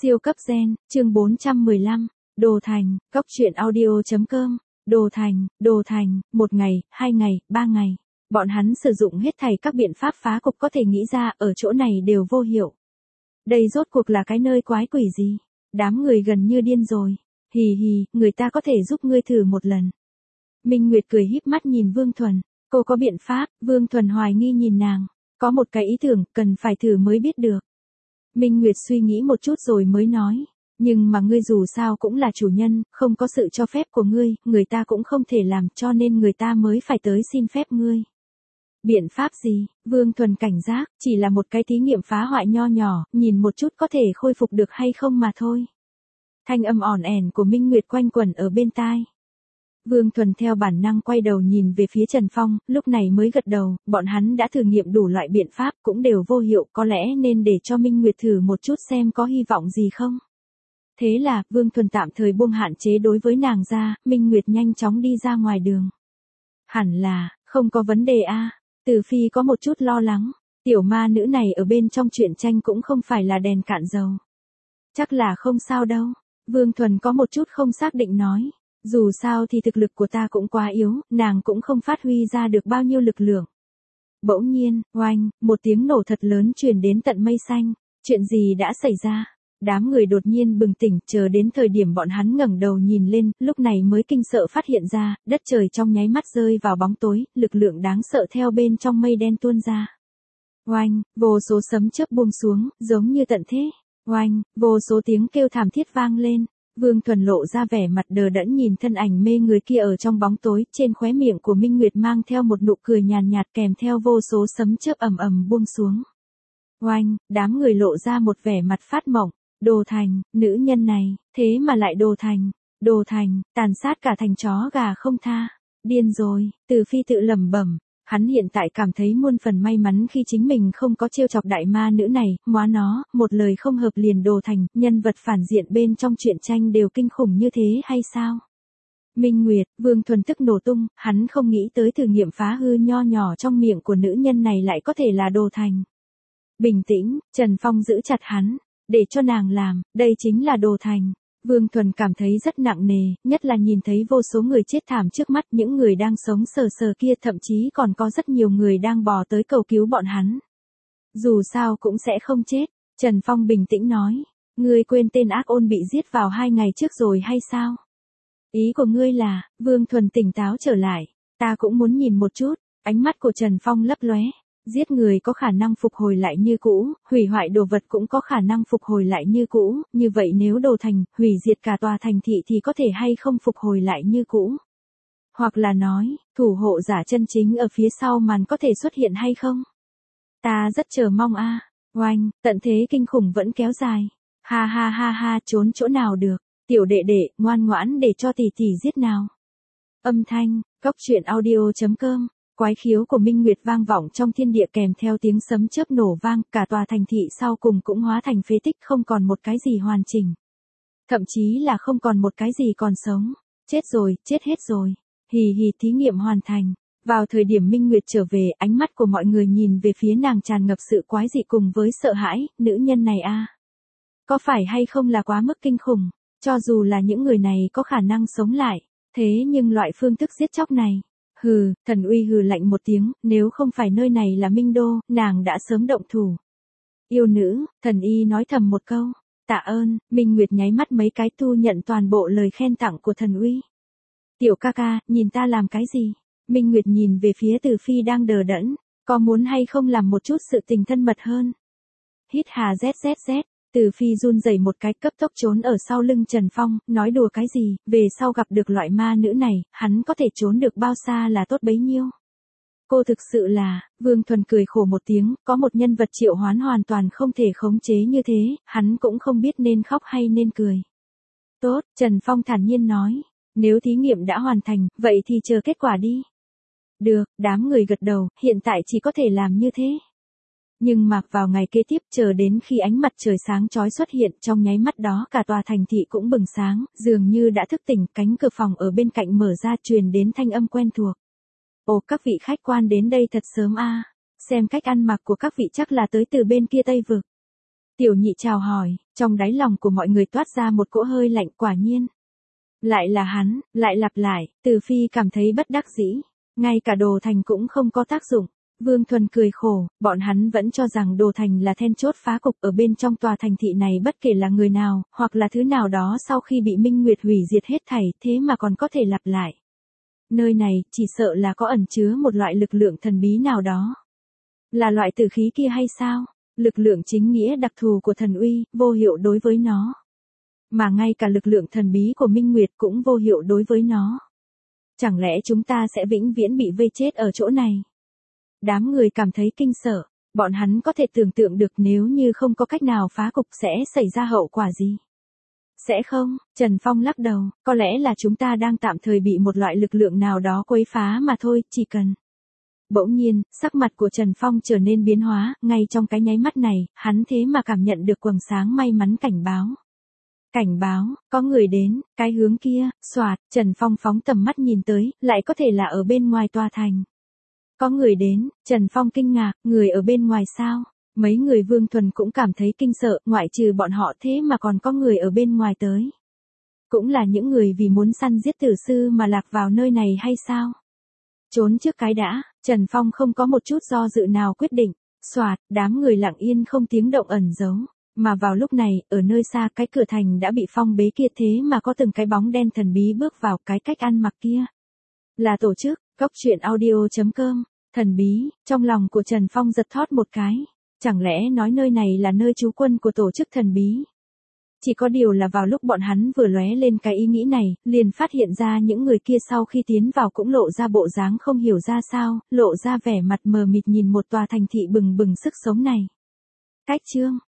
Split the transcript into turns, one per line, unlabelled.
Siêu cấp gen, chương 415, Đồ Thành, Cốc truyện audio.com, Đồ Thành, 1 ngày, 2 ngày, 3 ngày. Bọn hắn sử dụng hết thảy các biện pháp phá cục có thể nghĩ ra, ở chỗ này đều vô hiệu. Đây rốt cuộc là cái nơi quái quỷ gì? Đám người gần như điên rồi. Hì hì, người ta có thể giúp ngươi thử một lần. Minh Nguyệt cười híp mắt nhìn Vương Thuần. Cô có biện pháp, Vương Thuần hoài nghi nhìn nàng. Có một cái ý tưởng, cần phải thử mới biết được. Minh Nguyệt suy nghĩ một chút rồi mới nói. Nhưng mà ngươi dù sao cũng là chủ nhân, không có sự cho phép của ngươi, người ta cũng không thể làm, cho nên người ta mới phải tới xin phép ngươi. Biện pháp gì? Vương Thuần cảnh giác, chỉ là một cái thí nghiệm phá hoại nho nhỏ, nhìn một chút có thể khôi phục được hay không mà thôi. Thanh âm ỏn ẻn của Minh Nguyệt quanh quẩn ở bên tai. Vương Thuần theo bản năng quay đầu nhìn về phía Trần Phong, lúc này mới gật đầu, bọn hắn đã thử nghiệm đủ loại biện pháp cũng đều vô hiệu, có lẽ nên để cho Minh Nguyệt thử một chút xem có hy vọng gì không. Thế là, Vương Thuần tạm thời buông hạn chế đối với nàng ra, Minh Nguyệt nhanh chóng đi ra ngoài đường. Hẳn là, không có vấn đề a. Từ Phi có một chút lo lắng, tiểu ma nữ này ở bên trong truyện tranh cũng không phải là đèn cạn dầu. Chắc là không sao đâu, Vương Thuần có một chút không xác định nói. Dù sao thì thực lực của ta cũng quá yếu, nàng cũng không phát huy ra được bao nhiêu lực lượng. Bỗng nhiên, oanh, một tiếng nổ thật lớn truyền đến tận mây xanh. Chuyện gì đã xảy ra? Đám người đột nhiên bừng tỉnh, chờ đến thời điểm bọn hắn ngẩng đầu nhìn lên, lúc này mới kinh sợ phát hiện ra, đất trời trong nháy mắt rơi vào bóng tối, lực lượng đáng sợ theo bên trong mây đen tuôn ra. Oanh, vô số sấm chớp buông xuống, giống như tận thế. Oanh, vô số tiếng kêu thảm thiết vang lên. Vương Thuần lộ ra vẻ mặt đờ đẫn nhìn thân ảnh mê người kia ở trong bóng tối, trên khóe miệng của Minh Nguyệt mang theo một nụ cười nhàn nhạt kèm theo vô số sấm chớp ầm ầm buông xuống. Oanh, đám người lộ ra một vẻ mặt phát mộng, Đồ Thành, nữ nhân này, thế mà lại Đồ Thành, tàn sát cả thành chó gà không tha, điên rồi, Từ Phi tự lẩm bẩm. Hắn hiện tại cảm thấy muôn phần may mắn khi chính mình không có trêu chọc đại ma nữ này, móa nó, một lời không hợp liền Đồ Thành, nhân vật phản diện bên trong truyện tranh đều kinh khủng như thế hay sao? Minh Nguyệt, Vương Thuần tức nổ tung, hắn không nghĩ tới thử nghiệm phá hư nho nhỏ trong miệng của nữ nhân này lại có thể là Đồ Thành. Bình tĩnh, Trần Phong giữ chặt hắn, để cho nàng làm, đây chính là Đồ Thành. Vương Thuần cảm thấy rất nặng nề, nhất là nhìn thấy vô số người chết thảm trước mắt, những người đang sống sờ sờ kia, thậm chí còn có rất nhiều người đang bò tới cầu cứu bọn hắn. Dù sao cũng sẽ không chết, Trần Phong bình tĩnh nói, ngươi quên tên ác ôn bị giết vào 2 ngày trước rồi hay sao? Ý của ngươi là, Vương Thuần tỉnh táo trở lại, ta cũng muốn nhìn một chút, ánh mắt của Trần Phong lấp lóe. Giết người có khả năng phục hồi lại như cũ, hủy hoại đồ vật cũng có khả năng phục hồi lại như cũ, như vậy nếu Đồ Thành, hủy diệt cả tòa thành thị thì có thể hay không phục hồi lại như cũ? Hoặc là nói, thủ hộ giả chân chính ở phía sau màn có thể xuất hiện hay không? Ta rất chờ mong a. Oanh, tận thế kinh khủng vẫn kéo dài. Ha ha ha ha, trốn chỗ nào được, tiểu đệ đệ, ngoan ngoãn để cho tỷ tỷ giết nào. Âm thanh, Cốc truyện audio.com. Quái khiếu của Minh Nguyệt vang vọng trong thiên địa kèm theo tiếng sấm chớp nổ vang, cả tòa thành thị sau cùng cũng hóa thành phế tích, không còn một cái gì hoàn chỉnh. Thậm chí là không còn một cái gì còn sống. Chết rồi, chết hết rồi. Hì hì, thí nghiệm hoàn thành. Vào thời điểm Minh Nguyệt trở về, ánh mắt của mọi người nhìn về phía nàng tràn ngập sự quái dị cùng với sợ hãi, nữ nhân này a, có phải hay không là quá mức kinh khủng, cho dù là những người này có khả năng sống lại, thế nhưng loại phương thức giết chóc này. Hừ, Thần Uy hừ lạnh một tiếng, nếu không phải nơi này là Minh Đô, nàng đã sớm động thủ. Yêu nữ, Thần Y nói thầm một câu. Tạ ơn, Minh Nguyệt nháy mắt mấy cái thu nhận toàn bộ lời khen tặng của Thần Uy. Tiểu ca ca, nhìn ta làm cái gì? Minh Nguyệt nhìn về phía Từ Phi đang đờ đẫn, có muốn hay không làm một chút sự tình thân mật hơn? Hít hà zzz. Từ Phi run rẩy một cái cấp tốc trốn ở sau lưng Trần Phong, nói đùa cái gì, về sau gặp được loại ma nữ này, hắn có thể trốn được bao xa là tốt bấy nhiêu. Cô thực sự là, Vương Thuần cười khổ một tiếng, có một nhân vật triệu hoán hoàn toàn không thể khống chế như thế, hắn cũng không biết nên khóc hay nên cười. Tốt, Trần Phong thản nhiên nói, nếu thí nghiệm đã hoàn thành, vậy thì chờ kết quả đi. Được, đám người gật đầu, hiện tại chỉ có thể làm như thế. Nhưng mà vào ngày kế tiếp, chờ đến khi ánh mặt trời sáng chói xuất hiện, trong nháy mắt đó cả tòa thành thị cũng bừng sáng, dường như đã thức tỉnh, cánh cửa phòng ở bên cạnh mở ra truyền đến thanh âm quen thuộc. Ồ, các vị khách quan đến đây thật sớm a. Xem cách ăn mặc của các vị chắc là tới từ bên kia Tây Vực. Tiểu nhị chào hỏi, trong đáy lòng của mọi người toát ra một cỗ hơi lạnh, quả nhiên. Lại là hắn, lại lặp lại, Từ Phi cảm thấy bất đắc dĩ. Ngay cả Đồ Thành cũng không có tác dụng. Vương Thuần cười khổ, bọn hắn vẫn cho rằng Đồ Thành là then chốt phá cục ở bên trong tòa thành thị này, bất kể là người nào, hoặc là thứ nào đó sau khi bị Minh Nguyệt hủy diệt hết thảy, thế mà còn có thể lặp lại. Nơi này, chỉ sợ là có ẩn chứa một loại lực lượng thần bí nào đó. Là loại tử khí kia hay sao? Lực lượng chính nghĩa đặc thù của thần uy, vô hiệu đối với nó. Mà ngay cả lực lượng thần bí của Minh Nguyệt cũng vô hiệu đối với nó. Chẳng lẽ chúng ta sẽ vĩnh viễn bị vây chết ở chỗ này? Đám người cảm thấy kinh sợ, bọn hắn có thể tưởng tượng được nếu như không có cách nào phá cục sẽ xảy ra hậu quả gì. Sẽ không, Trần Phong lắc đầu, có lẽ là chúng ta đang tạm thời bị một loại lực lượng nào đó quấy phá mà thôi, chỉ cần. Bỗng nhiên, sắc mặt của Trần Phong trở nên biến hóa, ngay trong cái nháy mắt này, hắn thế mà cảm nhận được quầng sáng may mắn cảnh báo. Cảnh báo, có người đến, cái hướng kia, xoạt, Trần Phong phóng tầm mắt nhìn tới, lại có thể là ở bên ngoài tòa thành. Có người đến, Trần Phong kinh ngạc, người ở bên ngoài sao? Mấy người Vương Thuần cũng cảm thấy kinh sợ, ngoại trừ bọn họ thế mà còn có người ở bên ngoài tới. Cũng là những người vì muốn săn giết tử sư mà lạc vào nơi này hay sao? Trốn trước cái đã, Trần Phong không có một chút do dự nào quyết định, xoạt, đám người lặng yên không tiếng động ẩn giấu. Mà vào lúc này, ở nơi xa cái cửa thành đã bị phong bế kia thế mà có từng cái bóng đen thần bí bước vào, cái cách ăn mặc kia. Là tổ chức, coctruyện.audio.com, thần bí, trong lòng của Trần Phong giật thót một cái. Chẳng lẽ nói nơi này là nơi trú quân của tổ chức thần bí? Chỉ có điều là vào lúc bọn hắn vừa lóe lên cái ý nghĩ này, liền phát hiện ra những người kia sau khi tiến vào cũng lộ ra bộ dáng không hiểu ra sao, lộ ra vẻ mặt mờ mịt nhìn một tòa thành thị bừng bừng sức sống này. Cách chương